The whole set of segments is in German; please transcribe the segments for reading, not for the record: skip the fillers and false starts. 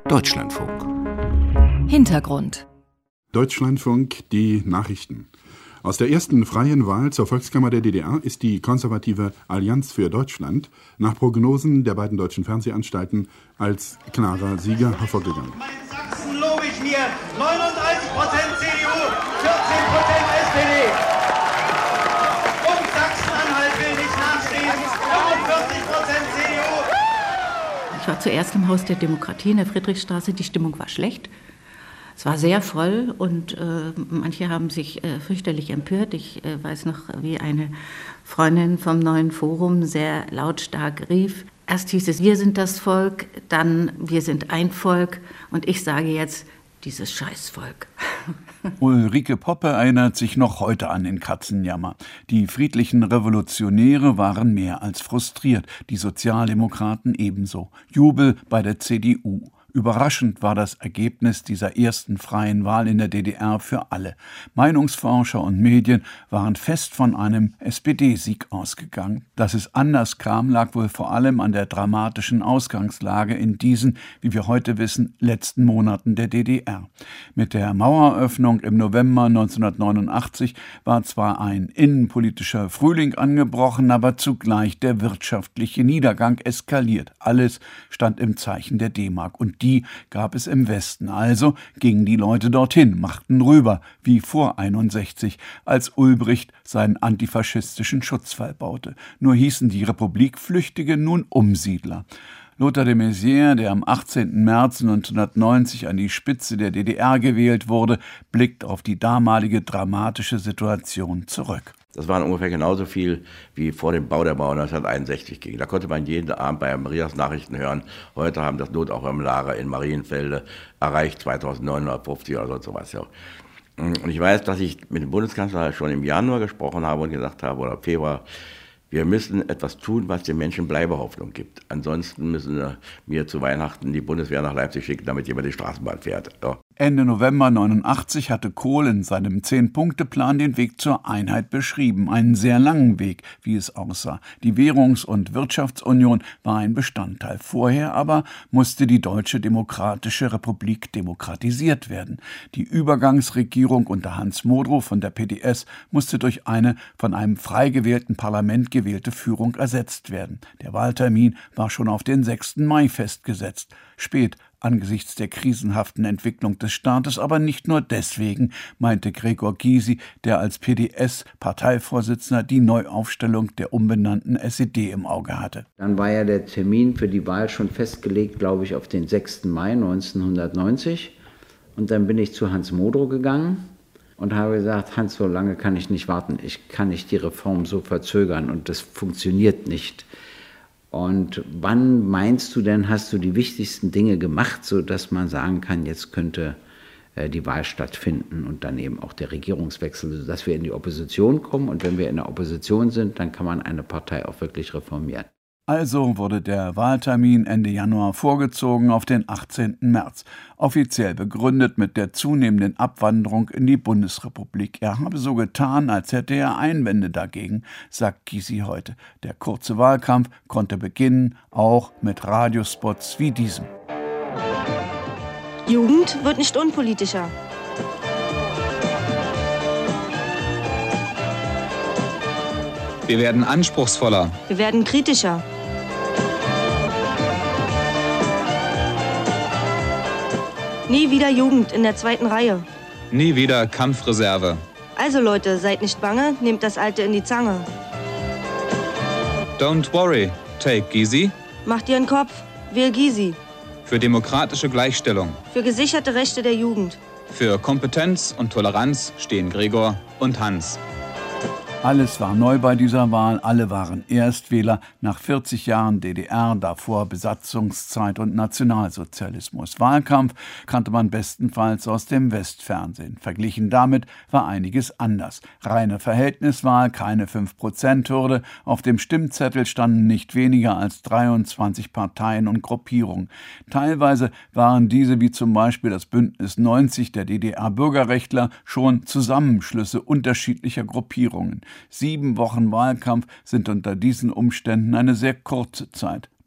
Deutschlandfunk. Hintergrund. Deutschlandfunk, die Nachrichten. Aus der ersten freien Wahl zur Volkskammer der DDR ist die konservative Allianz für Deutschland nach Prognosen der beiden deutschen Fernsehanstalten als klarer Sieger hervorgegangen. In Sachsen lobe ich mir 39% CDU, 14% SPD. Und Sachsen-Anhalt will nicht nachstehen, 45% CDU. Ich war zuerst im Haus der Demokratie in der Friedrichstraße. Die Stimmung war schlecht. Es war sehr voll und manche haben sich fürchterlich empört. Ich weiß noch, wie eine Freundin vom Neuen Forum sehr lautstark rief. Erst hieß es, wir sind das Volk, dann wir sind ein Volk und ich sage jetzt, dieses Scheißvolk. Ulrike Poppe erinnert sich noch heute an den Katzenjammer. Die friedlichen Revolutionäre waren mehr als frustriert, die Sozialdemokraten ebenso. Jubel bei der CDU. Überraschend war das Ergebnis dieser ersten freien Wahl in der DDR für alle. Meinungsforscher und Medien waren fest von einem SPD-Sieg ausgegangen. Dass es anders kam, lag wohl vor allem an der dramatischen Ausgangslage in diesen, wie wir heute wissen, letzten Monaten der DDR. Mit der Maueröffnung im November 1989 war zwar ein innenpolitischer Frühling angebrochen, aber zugleich der wirtschaftliche Niedergang eskaliert. Alles stand im Zeichen der D-Mark und die gab es im Westen. Also gingen die Leute dorthin, machten rüber, wie vor 61, als Ulbricht seinen antifaschistischen Schutzwall baute. Nur hießen die Republikflüchtige nun Umsiedler. Lothar de Maizière, der am 18. März 1990 an die Spitze der DDR gewählt wurde, blickt auf die damalige dramatische Situation zurück. Das waren ungefähr genauso viel, wie vor dem Bau der Mauer 1961 ging. Da konnte man jeden Abend bei Marias Nachrichten hören. Heute haben das Notaufnahmelager in Marienfelde erreicht, 2950 oder so was. Ja. Und ich weiß, dass ich mit dem Bundeskanzler schon im Januar gesprochen habe und gesagt habe, oder Februar, wir müssen etwas tun, was den Menschen Bleibehoffnung gibt. Ansonsten müssen wir zu Weihnachten die Bundeswehr nach Leipzig schicken, damit jemand die Straßenbahn fährt. Ja. Ende November 89 hatte Kohl in seinem 10-Punkte-Plan den Weg zur Einheit beschrieben. Einen sehr langen Weg, wie es aussah. Die Währungs- und Wirtschaftsunion war ein Bestandteil. Vorher aber musste die Deutsche Demokratische Republik demokratisiert werden. Die Übergangsregierung unter Hans Modrow von der PDS musste durch eine von einem frei gewählten Parlament gewählte Führung ersetzt werden. Der Wahltermin war schon auf den 6. Mai festgesetzt. Spät angesichts der krisenhaften Entwicklung des Staates, aber nicht nur deswegen, meinte Gregor Gysi, der als PDS-Parteivorsitzender die Neuaufstellung der umbenannten SED im Auge hatte. Dann war ja der Termin für die Wahl schon festgelegt, glaube ich, auf den 6. Mai 1990. Und dann bin ich zu Hans Modrow gegangen und habe gesagt, Hans, so lange kann ich nicht warten. Ich kann nicht die Reform so verzögern und das funktioniert nicht. Und wann meinst du denn, hast du die wichtigsten Dinge gemacht, sodass man sagen kann, jetzt könnte die Wahl stattfinden und dann eben auch der Regierungswechsel, sodass wir in die Opposition kommen. Und wenn wir in der Opposition sind, dann kann man eine Partei auch wirklich reformieren. Also wurde der Wahltermin Ende Januar vorgezogen auf den 18. März, offiziell begründet mit der zunehmenden Abwanderung in die Bundesrepublik. Er habe so getan, als hätte er Einwände dagegen, sagt Gysi heute. Der kurze Wahlkampf konnte beginnen, auch mit Radiospots wie diesem. Jugend wird nicht unpolitischer. Wir werden anspruchsvoller. Wir werden kritischer. Nie wieder Jugend in der 2. Reihe. Nie wieder Kampfreserve. Also Leute, seid nicht bange, nehmt das Alte in die Zange. Don't worry, take Gysi. Macht dir einen Kopf, wähl Gysi. Für demokratische Gleichstellung. Für gesicherte Rechte der Jugend. Für Kompetenz und Toleranz stehen Gregor und Hans. Alles war neu bei dieser Wahl, alle waren Erstwähler nach 40 Jahren DDR, davor Besatzungszeit und Nationalsozialismus. Wahlkampf kannte man bestenfalls aus dem Westfernsehen. Verglichen damit war einiges anders. Reine Verhältniswahl, keine 5%-Hürde. Auf dem Stimmzettel standen nicht weniger als 23 Parteien und Gruppierungen. Teilweise waren diese, wie zum Beispiel das Bündnis 90 der DDR-Bürgerrechtler, schon Zusammenschlüsse unterschiedlicher Gruppierungen. 7 Wochen Wahlkampf sind unter diesen Umständen eine sehr kurze Zeit.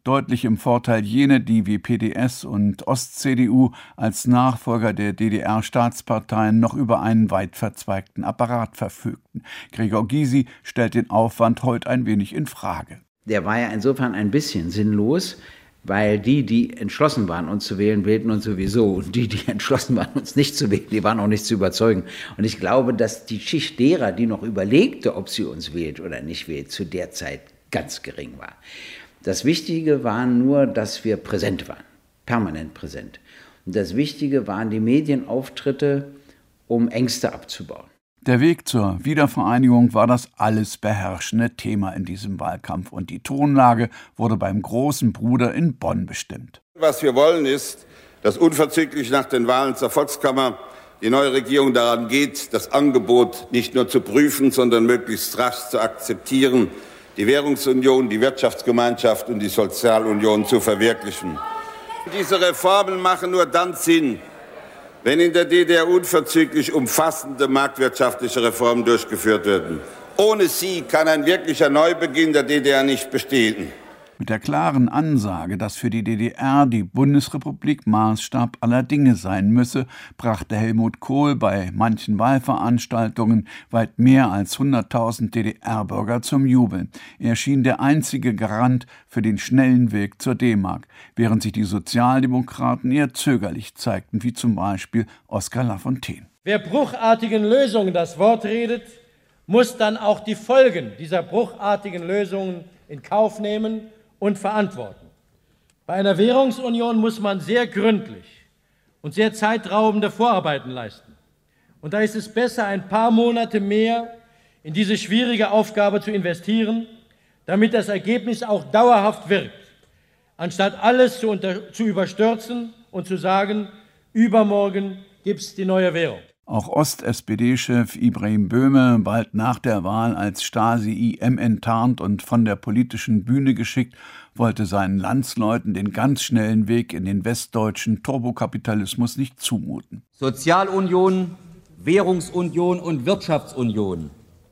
Deutlich im Vorteil jene, die wie PDS und Ost-CDU als Nachfolger der DDR-Staatsparteien noch über einen weit verzweigten Apparat verfügten. Gregor Gysi stellt den Aufwand heute ein wenig in Frage. Der war ja insofern ein bisschen sinnlos, weil die entschlossen waren, uns zu wählen, wählten uns sowieso. Und die entschlossen waren, uns nicht zu wählen, die waren auch nicht zu überzeugen. Und ich glaube, dass die Schicht derer, die noch überlegte, ob sie uns wählt oder nicht wählt, zu der Zeit ganz gering war. Das Wichtige war nur, dass wir präsent waren, permanent präsent. Und das Wichtige waren die Medienauftritte, um Ängste abzubauen. Der Weg zur Wiedervereinigung war das alles beherrschende Thema in diesem Wahlkampf. Und die Tonlage wurde beim großen Bruder in Bonn bestimmt. Was wir wollen ist, dass unverzüglich nach den Wahlen zur Volkskammer die neue Regierung daran geht, das Angebot nicht nur zu prüfen, sondern möglichst rasch zu akzeptieren, die Währungsunion, die Wirtschaftsgemeinschaft und die Sozialunion zu verwirklichen. Diese Reformen machen nur dann Sinn, wenn in der DDR unverzüglich umfassende marktwirtschaftliche Reformen durchgeführt werden. Ohne sie kann ein wirklicher Neubeginn der DDR nicht bestehen. Mit der klaren Ansage, dass für die DDR die Bundesrepublik Maßstab aller Dinge sein müsse, brachte Helmut Kohl bei manchen Wahlveranstaltungen weit mehr als 100.000 DDR-Bürger zum Jubeln. Er schien der einzige Garant für den schnellen Weg zur D-Mark, während sich die Sozialdemokraten eher zögerlich zeigten, wie zum Beispiel Oskar Lafontaine. Wer bruchartigen Lösungen das Wort redet, muss dann auch die Folgen dieser bruchartigen Lösungen in Kauf nehmen und verantworten. Bei einer Währungsunion muss man sehr gründlich und sehr zeitraubende Vorarbeiten leisten. Und da ist es besser, ein paar Monate mehr in diese schwierige Aufgabe zu investieren, damit das Ergebnis auch dauerhaft wirkt, anstatt alles zu überstürzen und zu sagen, übermorgen gibt es die neue Währung. Auch Ost-SPD-Chef Ibrahim Böhme, bald nach der Wahl als Stasi-IM enttarnt und von der politischen Bühne geschickt, wollte seinen Landsleuten den ganz schnellen Weg in den westdeutschen Turbokapitalismus nicht zumuten. Sozialunion, Währungsunion und Wirtschaftsunion.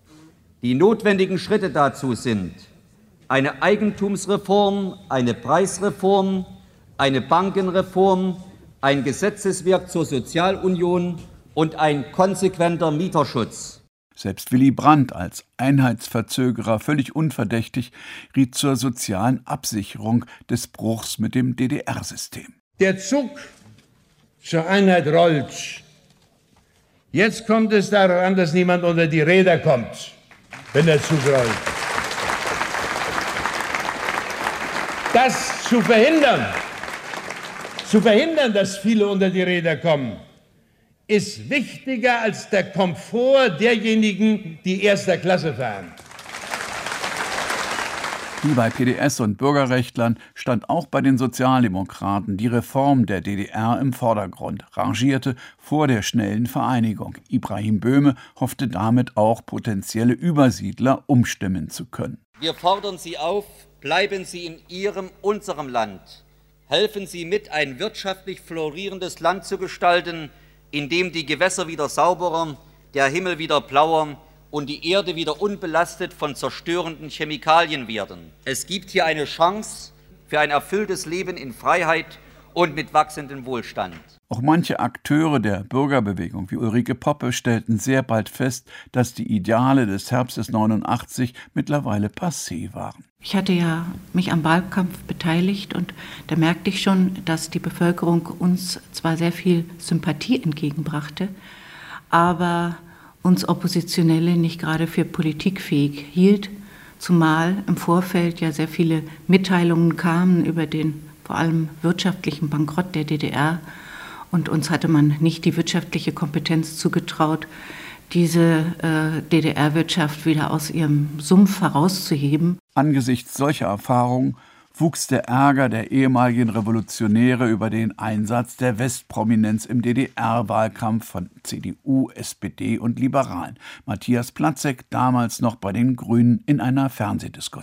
Die notwendigen Schritte dazu sind eine Eigentumsreform, eine Preisreform, eine Bankenreform, ein Gesetzeswerk zur Sozialunion und ein konsequenter Mieterschutz. Selbst Willy Brandt als Einheitsverzögerer, völlig unverdächtig, riet zur sozialen Absicherung des Bruchs mit dem DDR-System. Der Zug zur Einheit rollt. Jetzt kommt es daran, dass niemand unter die Räder kommt, wenn der Zug rollt. Das zu verhindern, dass viele unter die Räder kommen, ist wichtiger als der Komfort derjenigen, die erster Klasse fahren. Wie bei PDS und Bürgerrechtlern stand auch bei den Sozialdemokraten die Reform der DDR im Vordergrund, rangierte vor der schnellen Vereinigung. Ibrahim Böhme hoffte damit auch potenzielle Übersiedler umstimmen zu können. Wir fordern Sie auf, bleiben Sie in unserem Land. Helfen Sie mit, ein wirtschaftlich florierendes Land zu gestalten, in dem die Gewässer wieder sauberer, der Himmel wieder blauer und die Erde wieder unbelastet von zerstörenden Chemikalien werden. Es gibt hier eine Chance für ein erfülltes Leben in Freiheit und mit wachsendem Wohlstand. Auch manche Akteure der Bürgerbewegung wie Ulrike Poppe stellten sehr bald fest, dass die Ideale des Herbstes 89 mittlerweile passé waren. Ich hatte ja mich am Wahlkampf beteiligt und da merkte ich schon, dass die Bevölkerung uns zwar sehr viel Sympathie entgegenbrachte, aber uns Oppositionelle nicht gerade für politikfähig hielt, zumal im Vorfeld ja sehr viele Mitteilungen kamen über den vor allem wirtschaftlichen Bankrott der DDR und uns hatte man nicht die wirtschaftliche Kompetenz zugetraut, diese DDR-Wirtschaft wieder aus ihrem Sumpf herauszuheben. Angesichts solcher Erfahrungen wuchs der Ärger der ehemaligen Revolutionäre über den Einsatz der Westprominenz im DDR-Wahlkampf von CDU, SPD und Liberalen. Matthias Platzek, damals noch bei den Grünen, in einer Fernsehdiskussion.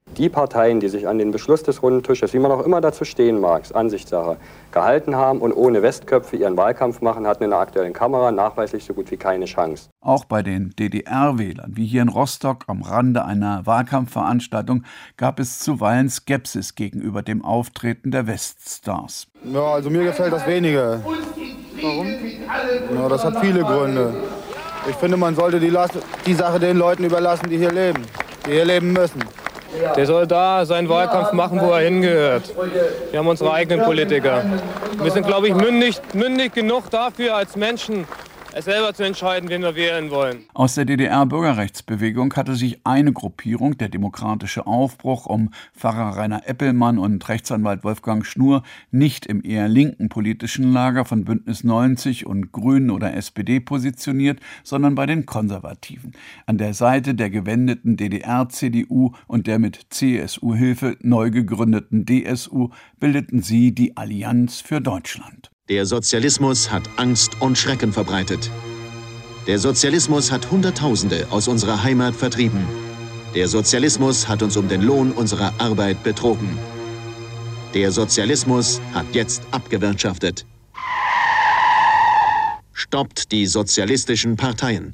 Die Parteien, die sich an den Beschluss des Runden Tisches, wie man auch immer dazu stehen mag, Ansichtssache, gehalten haben und ohne Westköpfe ihren Wahlkampf machen, hatten in der Aktuellen Kamera nachweislich so gut wie keine Chance. Auch bei den DDR-Wählern, wie hier in Rostock am Rande einer Wahlkampfveranstaltung, gab es zuweilen Skepsis gegenüber dem Auftreten der Weststars. Ja, also mir gefällt das weniger. Warum? Ja, das hat viele Gründe. Ich finde, man sollte die Sache den Leuten überlassen, die hier leben müssen. Der soll da seinen Wahlkampf machen, wo er hingehört. Wir haben unsere eigenen Politiker. Wir sind, glaube ich, mündig genug dafür, als Menschen es selber zu entscheiden, wen wir wählen wollen. Aus der DDR-Bürgerrechtsbewegung hatte sich eine Gruppierung, der Demokratische Aufbruch um Pfarrer Rainer Eppelmann und Rechtsanwalt Wolfgang Schnur, nicht im eher linken politischen Lager von Bündnis 90 und Grünen oder SPD positioniert, sondern bei den Konservativen. An der Seite der gewendeten DDR-CDU und der mit CSU-Hilfe neu gegründeten DSU bildeten sie die Allianz für Deutschland. Der Sozialismus hat Angst und Schrecken verbreitet. Der Sozialismus hat Hunderttausende aus unserer Heimat vertrieben. Der Sozialismus hat uns um den Lohn unserer Arbeit betrogen. Der Sozialismus hat jetzt abgewirtschaftet. Stoppt die sozialistischen Parteien.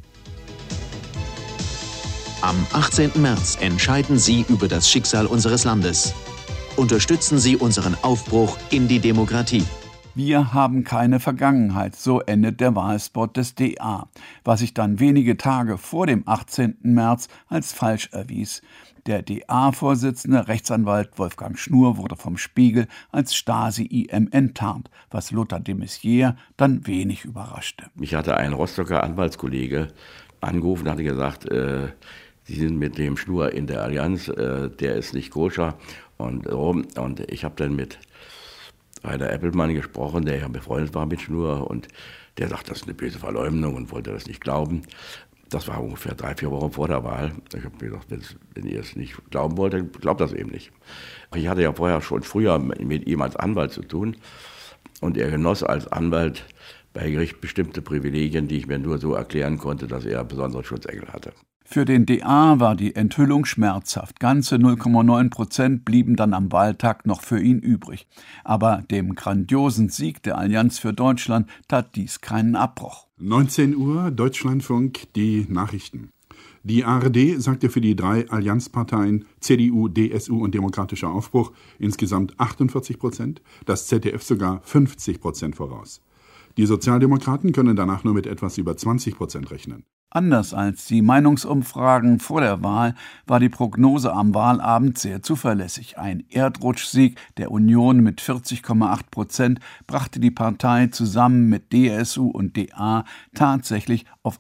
Am 18. März entscheiden Sie über das Schicksal unseres Landes. Unterstützen Sie unseren Aufbruch in die Demokratie. Wir haben keine Vergangenheit, so endet der Wahlspot des DA, was sich dann wenige Tage vor dem 18. März als falsch erwies. Der DA-Vorsitzende, Rechtsanwalt Wolfgang Schnur, wurde vom Spiegel als Stasi-IM enttarnt, was Lothar de Maizière dann wenig überraschte. Mich hatte ein Rostocker Anwaltskollege angerufen und hatte gesagt, Sie sind mit dem Schnur in der Allianz, der ist nicht koscher. Und ich habe dann mit Rainer Eppelmann gesprochen, der ja befreundet war mit Schnur, und der sagt, das ist eine böse Verleumdung und wollte das nicht glauben. Das war ungefähr 3-4 Wochen vor der Wahl. Ich habe mir gedacht, wenn ihr es nicht glauben wollt, dann glaubt das eben nicht. Ich hatte ja vorher schon früher mit ihm als Anwalt zu tun, und er genoss als Anwalt bei Gericht bestimmte Privilegien, die ich mir nur so erklären konnte, dass er besondere Schutzengel hatte. Für den DA war die Enthüllung schmerzhaft. Ganze 0,9% blieben dann am Wahltag noch für ihn übrig. Aber dem grandiosen Sieg der Allianz für Deutschland tat dies keinen Abbruch. 19 Uhr, Deutschlandfunk, die Nachrichten. Die ARD sagte für die 3 Allianzparteien CDU, DSU und Demokratischer Aufbruch insgesamt 48%, das ZDF sogar 50% voraus. Die Sozialdemokraten können danach nur mit etwas über 20% rechnen. Anders als die Meinungsumfragen vor der Wahl war die Prognose am Wahlabend sehr zuverlässig. Ein Erdrutschsieg der Union mit 40,8% brachte die Partei zusammen mit DSU und DA tatsächlich auf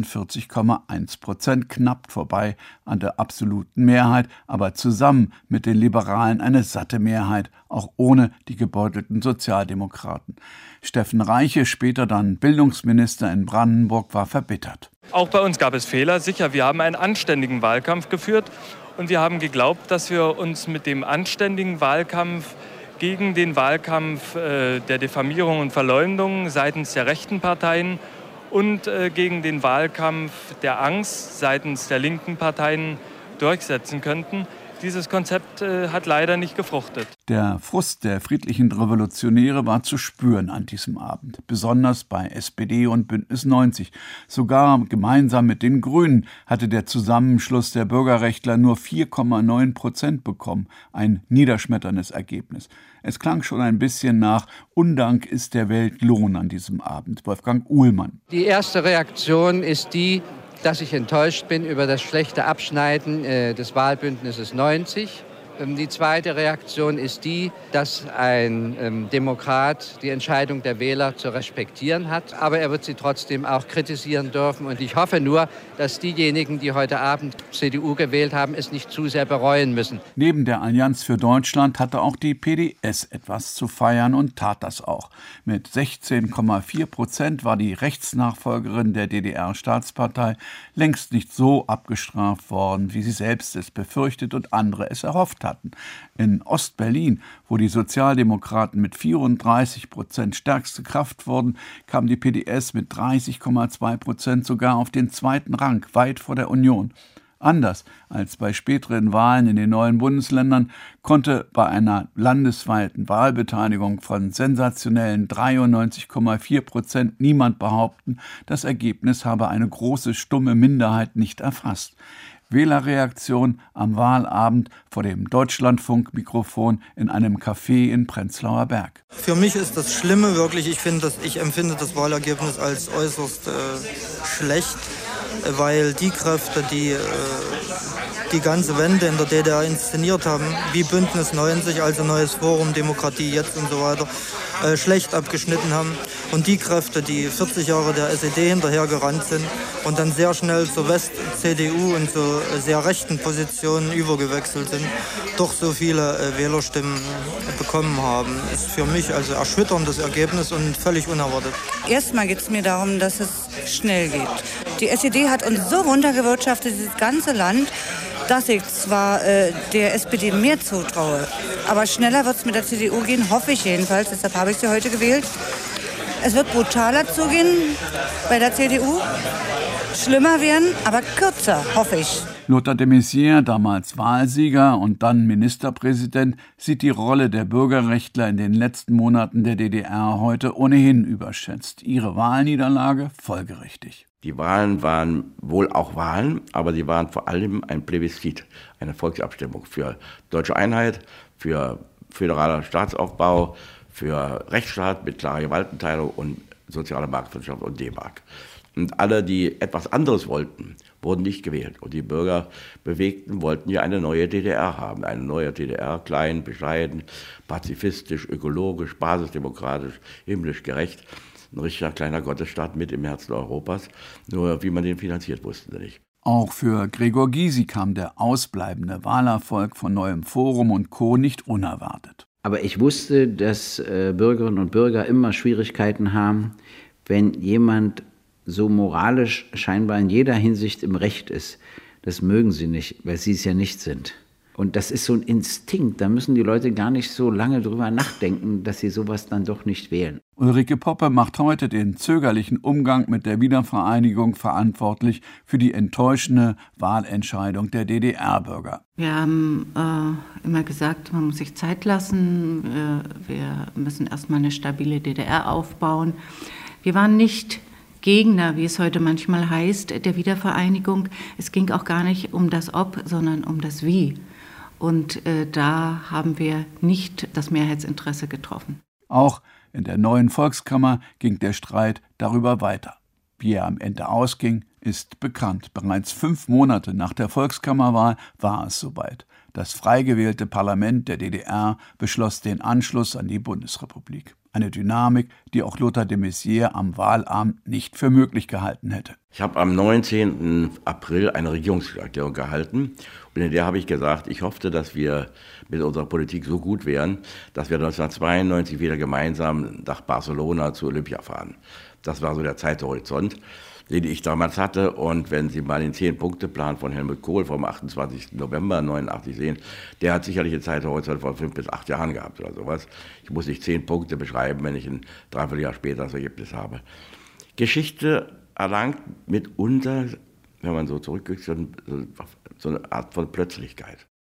48,1%, knapp vorbei an der absoluten Mehrheit, aber zusammen mit den Liberalen eine satte Mehrheit, auch ohne die gebeutelten Sozialdemokraten. Steffen Reiche, später dann Bildungsminister in Brandenburg, war verbittert. Auch bei uns gab es Fehler. Sicher, wir haben einen anständigen Wahlkampf geführt und wir haben geglaubt, dass wir uns mit dem anständigen Wahlkampf gegen den Wahlkampf der Diffamierung und Verleumdung seitens der rechten Parteien und gegen den Wahlkampf der Angst seitens der linken Parteien durchsetzen könnten. Dieses Konzept hat leider nicht gefruchtet. Der Frust der friedlichen Revolutionäre war zu spüren an diesem Abend, besonders bei SPD und Bündnis 90. Sogar gemeinsam mit den Grünen hatte der Zusammenschluss der Bürgerrechtler nur 4,9% bekommen, ein niederschmetterndes Ergebnis. Es klang schon ein bisschen nach Undank ist der Welt Lohn an diesem Abend. Wolfgang Uhlmann. Die erste Reaktion ist die, dass ich enttäuscht bin über das schlechte Abschneiden des Wahlbündnisses 90. Die zweite Reaktion ist die, dass ein Demokrat die Entscheidung der Wähler zu respektieren hat. Aber er wird sie trotzdem auch kritisieren dürfen. Und ich hoffe nur, dass diejenigen, die heute Abend CDU gewählt haben, es nicht zu sehr bereuen müssen. Neben der Allianz für Deutschland hatte auch die PDS etwas zu feiern und tat das auch. Mit 16,4% war die Rechtsnachfolgerin der DDR-Staatspartei längst nicht so abgestraft worden, wie sie selbst es befürchtet und andere es erhofft hatten. In Ostberlin, wo die Sozialdemokraten mit 34% stärkste Kraft wurden, kam die PDS mit 30,2% sogar auf den zweiten Rang, weit vor der Union. Anders als bei späteren Wahlen in den neuen Bundesländern konnte bei einer landesweiten Wahlbeteiligung von sensationellen 93,4% niemand behaupten, das Ergebnis habe eine große stumme Minderheit nicht erfasst. Wählerreaktion am Wahlabend vor dem Deutschlandfunk-Mikrofon in einem Café in Prenzlauer Berg. Für mich ist das Schlimme wirklich, ich empfinde das Wahlergebnis als äußerst schlecht, weil die Kräfte, die die ganze Wende in der DDR inszeniert haben, wie Bündnis 90, also Neues Forum, Demokratie jetzt und so weiter, schlecht abgeschnitten haben. Und die Kräfte, die 40 Jahre der SED hinterhergerannt sind und dann sehr schnell zur West-CDU und zu sehr rechten Positionen übergewechselt sind, doch so viele Wählerstimmen bekommen haben, ist für mich also erschütterndes Ergebnis und völlig unerwartet. Erstmal geht es mir darum, dass es schnell geht. Die SED hat uns so runtergewirtschaftet, dieses ganze Land, dass ich zwar der SPD mehr zutraue, aber schneller wird es mit der CDU gehen, hoffe ich jedenfalls, deshalb habe ich sie heute gewählt. Es wird brutaler zugehen bei der CDU, schlimmer werden, aber kürzer, hoffe ich. Lothar de Maizière, damals Wahlsieger und dann Ministerpräsident, sieht die Rolle der Bürgerrechtler in den letzten Monaten der DDR heute ohnehin überschätzt. Ihre Wahlniederlage folgerichtig. Die Wahlen waren wohl auch Wahlen, aber sie waren vor allem ein Plebiszit, eine Volksabstimmung für deutsche Einheit, für föderaler Staatsaufbau, für Rechtsstaat mit klarer Gewaltenteilung und soziale Marktwirtschaft und D-Mark. Und alle, die etwas anderes wollten, wurden nicht gewählt. Und die Bürgerbewegten wollten ja eine neue DDR haben. Eine neue DDR, klein, bescheiden, pazifistisch, ökologisch, basisdemokratisch, himmlisch gerecht. Ein richtiger kleiner Gottesstaat mit im Herzen Europas. Nur wie man den finanziert, wussten sie nicht. Auch für Gregor Gysi kam der ausbleibende Wahlerfolg von Neuem Forum und Co. nicht unerwartet. Aber ich wusste, dass Bürgerinnen und Bürger immer Schwierigkeiten haben, wenn jemand so moralisch scheinbar in jeder Hinsicht im Recht ist. Das mögen sie nicht, weil sie es ja nicht sind. Und das ist so ein Instinkt, da müssen die Leute gar nicht so lange drüber nachdenken, dass sie sowas dann doch nicht wählen. Ulrike Poppe macht heute den zögerlichen Umgang mit der Wiedervereinigung verantwortlich für die enttäuschende Wahlentscheidung der DDR-Bürger. Wir haben immer gesagt, man muss sich Zeit lassen, wir müssen erstmal eine stabile DDR aufbauen. Wir waren nicht Gegner, wie es heute manchmal heißt, der Wiedervereinigung. Es ging auch gar nicht um das Ob, sondern um das Wie. Und da haben wir nicht das Mehrheitsinteresse getroffen. Auch in der neuen Volkskammer ging der Streit darüber weiter. Wie er am Ende ausging, ist bekannt. Bereits 5 Monate nach der Volkskammerwahl war es soweit. Das frei gewählte Parlament der DDR beschloss den Anschluss an die Bundesrepublik. Eine Dynamik, die auch Lothar de Maizière am Wahlabend nicht für möglich gehalten hätte. Ich habe am 19. April eine Regierungserklärung gehalten und in der habe ich gesagt, ich hoffte, dass wir mit unserer Politik so gut wären, dass wir 1992 wieder gemeinsam nach Barcelona zu Olympia fahren. Das war so der Zeithorizont, den ich damals hatte. Und wenn Sie mal den 10-Punkte-Plan von Helmut Kohl vom 28. November 1989 sehen, der hat sicherlich einen Zeithorizont von 5 bis 8 Jahren gehabt oder sowas. Ich muss nicht 10 Punkte beschreiben, wenn ich ein Dreivierteljahr später das Ergebnis habe. Geschichte erlangt mitunter, wenn man so zurückguckt, so eine Art von Plötzlichkeit.